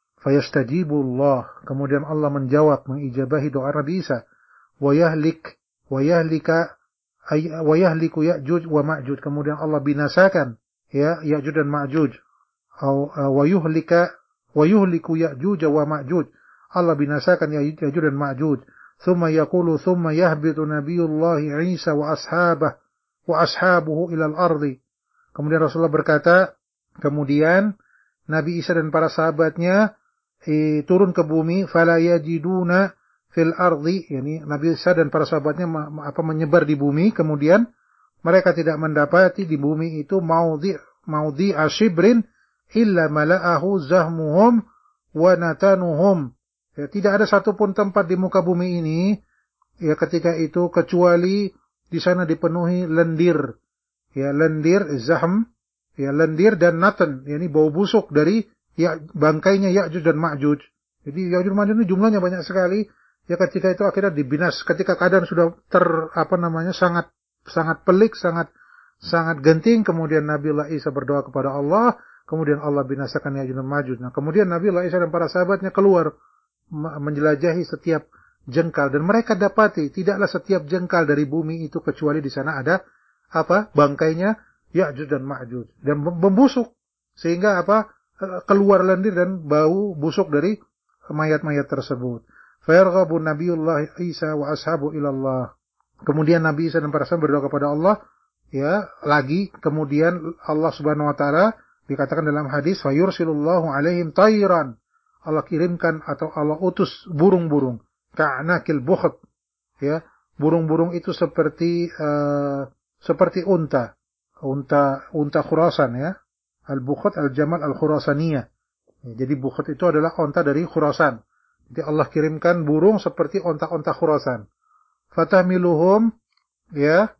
Fayastajibullah, kemudian Allah menjawab, mengijabahi doa Nabi Isa. Wa yahlik, wa yahlika, wa yahliku Ya'juj wa Ma'juj, kemudian Allah binasakan, ya, Ya'juj dan Ma'juj. Wa yuhlika, wa yuhliku Ya'juj wa Ma'juj, Allah binasakan Ya'juj dan Ma'juj. Thumma yaqulu thumma yahbitu Nabiyullah Isa wa ashabah wa ashabuhu ilal ardi. Kemudian Rasulullah berkata, kemudian Nabi Isa dan para sahabatnya eh, turun ke bumi, fala yajiduna fil ardi, yani Nabi Isa dan para sahabatnya apa menyebar di bumi, kemudian mereka tidak mendapati di bumi itu maudhi maudhi ashibrin illa mala'ahu zahmuhum wa natanuhum. Ya, tidak ada satupun tempat di muka bumi ini, ya, ketika itu kecuali di sana dipenuhi lendir, ya, lendir zahm, ya, lendir dan natan, yakni bau busuk dari ya bangkainya Ya'juj dan Ma'juj. Jadi Ya'juj dan Ma'juj ini jumlahnya banyak sekali. Ya, ketika itu akhirnya dibinas, ketika keadaan sudah ter apa namanya sangat sangat pelik, sangat sangat genting, kemudian Nabiullah Isa berdoa kepada Allah, kemudian Allah binasakan Ya'juj dan Ma'juj. Nah, kemudian Nabiullah Isa dan para sahabatnya keluar menjelajahi setiap jengkal, dan mereka dapati tidaklah setiap jengkal dari bumi itu kecuali di sana ada apa bangkainya Ya'juj dan Ma'juj, dan membusuk sehingga apa keluar lendir dan bau busuk dari mayat-mayat tersebut. Fayarghabu Nabiullah Isa wa ashabu ilallah. Kemudian Nabi Isa dan para sahabat berdoa kepada Allah, ya, lagi kemudian Allah Subhanahu wa taala dikatakan dalam hadis, fayursilullahu alaihim tayran, Allah kirimkan atau Allah utus burung-burung, ka'anakil bukht, ya, burung-burung itu seperti uh, seperti unta, unta unta Khurasan, ya, al-bukht al-jamal al-khurasaniyah. Ya, jadi bukht itu adalah unta dari Khurasan. Jadi Allah kirimkan burung seperti unta-unta Khurasan. Fatahmiluhum, ya,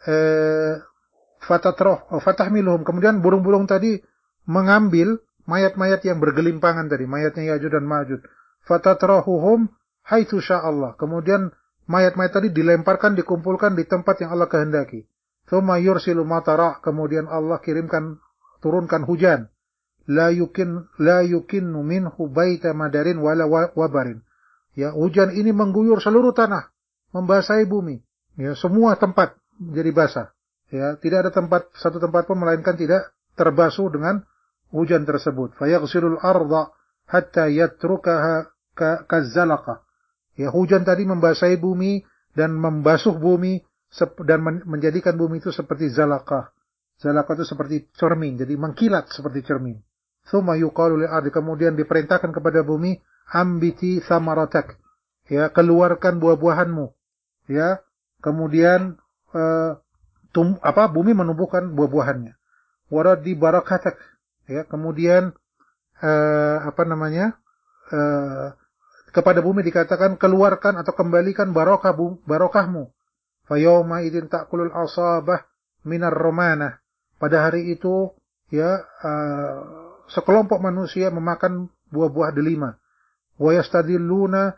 eh, fatatroh, oh, fatahmiluhum. Kemudian burung-burung tadi mengambil mayat-mayat yang bergelimpangan tadi, mayatnya Ya'juj dan Ma'juj. Fatatrahuhum haitsu sya'allah. Kemudian mayat-mayat tadi dilemparkan, dikumpulkan di tempat yang Allah kehendaki. Tsumma yursilu matara, kemudian Allah kirimkan, turunkan hujan. La yukin la yukinnu minhu baita madarin wala wabarin. Ya, hujan ini mengguyur seluruh tanah, membasahi bumi. Ya, semua tempat jadi basah. Ya, tidak ada tempat satu tempat pun melainkan tidak terbasuh dengan hujan tersebut. Fayaghsilul arda hatta yatrukaha kazzalaqa. Ya, hujan tadi membasahi bumi dan membasuh bumi dan menjadikan bumi itu seperti zalaqah. Zalaqah itu seperti cermin, jadi mengkilat seperti cermin. Tsumma yuqalu lil ardi, kemudian diperintahkan kepada bumi, ambiti thamaratak. Ya, keluarkan buah-buahanmu. Ya, kemudian uh, tum, apa bumi menumbuhkan buah-buahannya. Waradi barakatak. Ya, kemudian uh, apa namanya? Uh, kepada bumi dikatakan keluarkan atau kembalikan barokah barokahmu. Fa yauma idzin ta'kulul asabah minar romanah. Pada hari itu, ya, uh, sekelompok manusia memakan buah-buah delima. Wa yastadilluna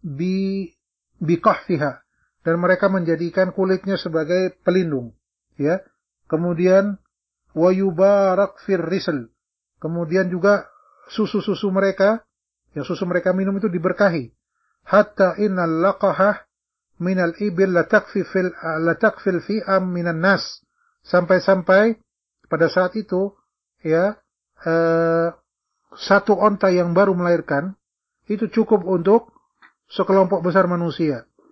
bi biqahfiha, dan mereka menjadikan kulitnya sebagai pelindung, ya. Kemudian wa yubarak fir risl, kemudian juga susu-susu mereka, yang susu mereka minum itu diberkahi. Hatta innal laqaha minal ibil la takfi fil la takfil fi am minan nas, sampai-sampai pada saat itu, ya, eh, satu onta yang baru melahirkan itu cukup untuk sekelompok besar manusia.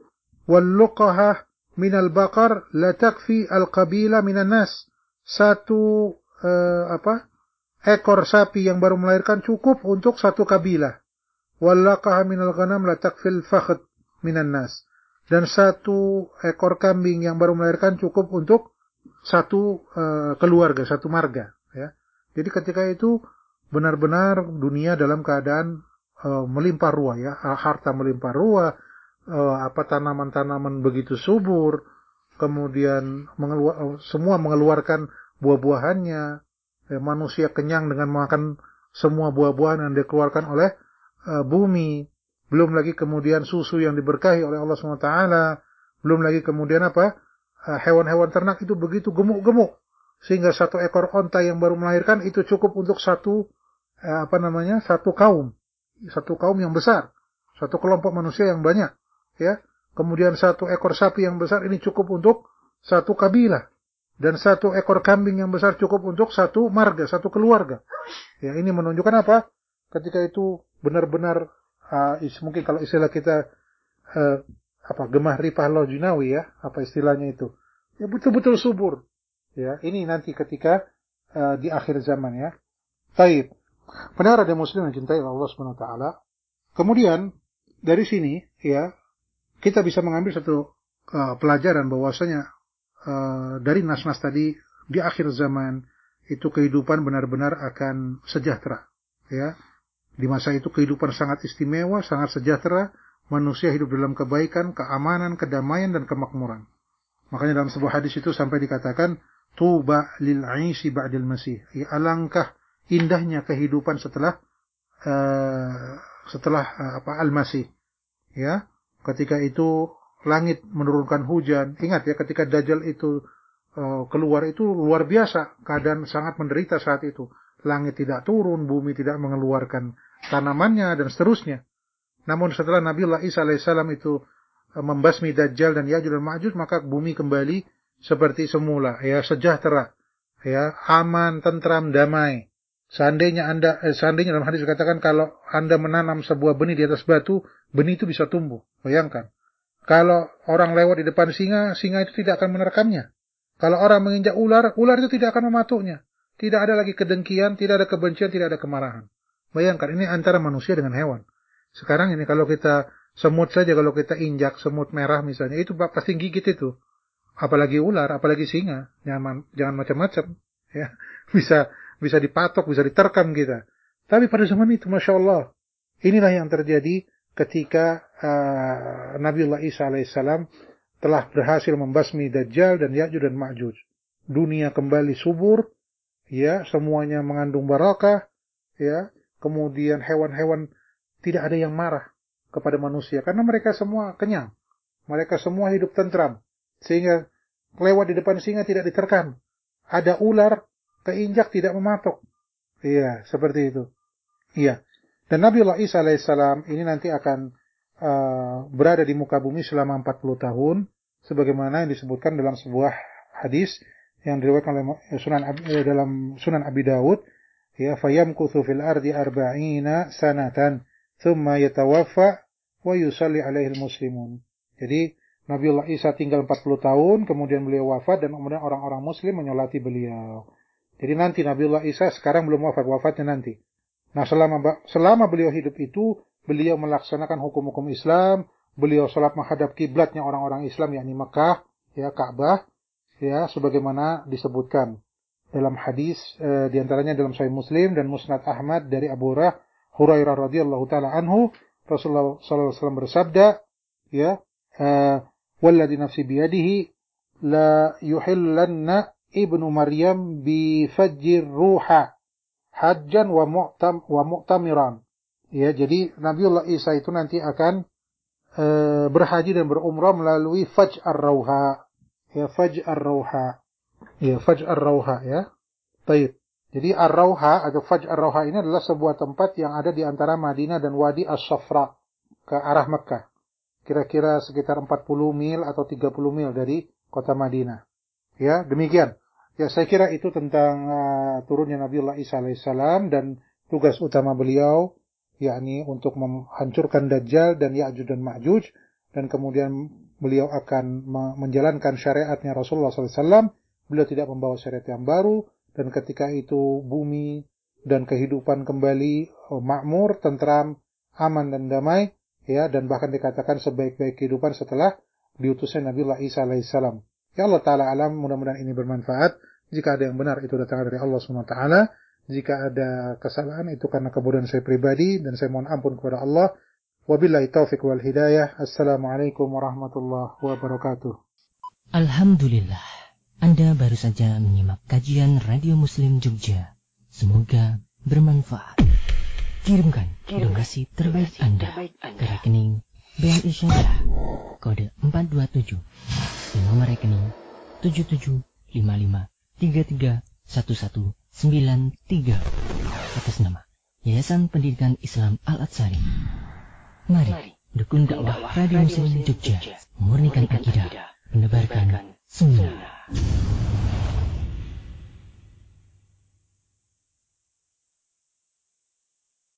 wal luqahah minal baqar la takfi al-qabila minan nas. Satu uh, apa? ekor sapi yang baru melahirkan cukup untuk satu kabilah. Wal luqahah minal ghanam la takfi al-fakhd minan nas. Dan satu ekor kambing yang baru melahirkan cukup untuk satu uh, keluarga, satu marga, ya. Jadi ketika itu benar-benar dunia dalam keadaan uh, melimpah ruah, ya, harta melimpah ruah, uh, apa tanaman-tanaman begitu subur, kemudian mengeluar, uh, semua mengeluarkan buah-buahannya, ya, manusia kenyang dengan makan semua buah-buahan yang dikeluarkan oleh uh, bumi, belum lagi kemudian susu yang diberkahi oleh Allah subhanahu wa taala, belum lagi kemudian apa, uh, hewan-hewan ternak itu begitu gemuk-gemuk. Sehingga satu ekor onta yang baru melahirkan itu cukup untuk satu eh, apa namanya satu kaum, satu kaum yang besar, satu kelompok manusia yang banyak, ya. Kemudian satu ekor sapi yang besar ini cukup untuk satu kabilah, dan satu ekor kambing yang besar cukup untuk satu marga, satu keluarga. Ya, ini menunjukkan apa? Ketika itu benar-benar uh, mungkin kalau istilah kita uh, apa gemah ripah lojinawi, ya, apa istilahnya itu? Ya betul-betul subur. Ya, ini nanti ketika uh, di akhir zaman, ya. Taib. Pendengar ada muslim yang cintai Allah Subhanahu wa taala. Kemudian dari sini, ya, kita bisa mengambil satu uh, pelajaran bahwasanya uh, dari nas-nas tadi di akhir zaman itu kehidupan benar-benar akan sejahtera, ya. Di masa itu kehidupan sangat istimewa, sangat sejahtera, manusia hidup dalam kebaikan, keamanan, kedamaian dan kemakmuran. Makanya dalam sebuah hadis itu sampai dikatakan tuba lil 'aishi ba'dal masih. Ya, alangkah indahnya kehidupan setelah uh, setelah uh, apa al-masih. Ya, ketika itu langit menurunkan hujan. Ingat ya, ketika Dajjal itu uh, keluar itu luar biasa, keadaan sangat menderita saat itu. Langit tidak turun, bumi tidak mengeluarkan tanamannya dan seterusnya. Namun setelah Nabiullah Isa alaihissalam itu uh, membasmi Dajjal dan Ya'juj dan Ma'juj, maka bumi kembali seperti semula, ya, sejahtera, ya, aman, tentram, damai. Seandainya Anda, eh, seandainya dalam hadis dikatakan kalau Anda menanam sebuah benih di atas batu, benih itu bisa tumbuh. Bayangkan. Kalau orang lewat di depan singa, singa itu tidak akan menerkamnya. Kalau orang menginjak ular, ular itu tidak akan mematuknya. Tidak ada lagi kedengkian, tidak ada kebencian, tidak ada kemarahan. Bayangkan, ini antara manusia dengan hewan. Sekarang ini kalau kita semut saja, kalau kita injak semut merah misalnya, itu pasti gigit itu. Apalagi ular, apalagi singa, jangan jangan macam-macam, ya. Bisa bisa dipatok, bisa diterkam kita. Tapi pada zaman itu, masya Allah, inilah yang terjadi ketika uh, Nabiullah Isa alaihissalam telah berhasil membasmi Dajjal dan Ya'juj dan Ma'juj. Dunia kembali subur, ya, semuanya mengandung barakah, ya. Kemudian hewan-hewan tidak ada yang marah kepada manusia karena mereka semua kenyang, mereka semua hidup tentram. Sehingga lewat di depan singa tidak diterkam. Ada ular, keinjak tidak mematok. Iya, seperti itu. Iya. Dan Nabiullah Isa alaihissalam ini nanti akan uh, berada di muka bumi selama empat puluh tahun. Sebagaimana yang disebutkan dalam sebuah hadis yang diriwayatkan oleh Sunan eh, dalam Sunan Abi Dawud. Ya, fayamkuthu fil ardi arba'ina sanatan. Thumma yatawaffa wa yusalli alaihi muslimun. Jadi Nabiullah Isa tinggal empat puluh tahun, kemudian beliau wafat dan kemudian orang-orang muslim menyolati beliau. Jadi nanti Nabiullah Isa sekarang belum wafat, wafatnya nanti. Nah, selama selama beliau hidup itu, beliau melaksanakan hukum-hukum Islam, beliau salat menghadap kiblatnya orang-orang Islam, yakni Mekah, ya, Ka'bah, ya, sebagaimana disebutkan dalam hadis eh, di antaranya dalam Sahih Muslim dan Musnad Ahmad dari Abu Hurairah radhiyallahu taala anhu, Rasulullah sallallahu alaihi wasallam bersabda, ya, eh, walladzi nafsi biyadihi la yuhillanna ibnu Maryam bi fajjir ruha hajjan wa mu'tam wa mu'tamiran. Ya, jadi Nabiullah Isa itu nanti akan e, berhaji dan berumrah melalui Fajj ar-Rauha. Ya, Fajj ar-Rauha. Ya, Fajj ar-Rauha, ya. Baik. Jadi ar-Rauha atau Fajj ar-Rauha ini adalah sebuah tempat yang ada di antara Madinah dan Wadi As-Safra ke arah Mekah. Kira-kira sekitar empat puluh mil atau tiga puluh mil dari kota Madinah. Ya, demikian. Ya, saya kira itu tentang uh, turunnya Nabiullah Isa alaihissalam dan tugas utama beliau, yakni untuk menghancurkan Dajjal dan Ya'juj dan Ma'juj, dan kemudian beliau akan menjalankan syariatnya Rasulullah shallallahu alaihi wasallam. Beliau tidak membawa syariat yang baru, dan ketika itu bumi dan kehidupan kembali oh, makmur, tentram, aman dan damai, ya, dan bahkan dikatakan sebaik-baik kehidupan setelah diutusnya Nabiullah Isa alaihissalam. Ya Allah Ta'ala alam, mudah-mudahan ini bermanfaat. Jika ada yang benar itu datang dari Allah subhanahu wa taala. Jika ada kesalahan itu karena kebodohan saya pribadi, dan saya mohon ampun kepada Allah. Wabillahi taufiq wal hidayah. Assalamualaikum warahmatullahi wabarakatuh. Alhamdulillah, Anda baru saja menyimak kajian Radio Muslim Jogja. Semoga bermanfaat. Kirimkan donasi terbaik Anda ke rekening B N I Syariah kode empat dua tujuh di nomor rekening tujuh tujuh lima lima tiga tiga satu satu sembilan tiga atas nama Yayasan Pendidikan Islam Al-Atsari. Mari dukung dakwah Radio Muslim Jogja, memurnikan akidah, menebarkan sunnah.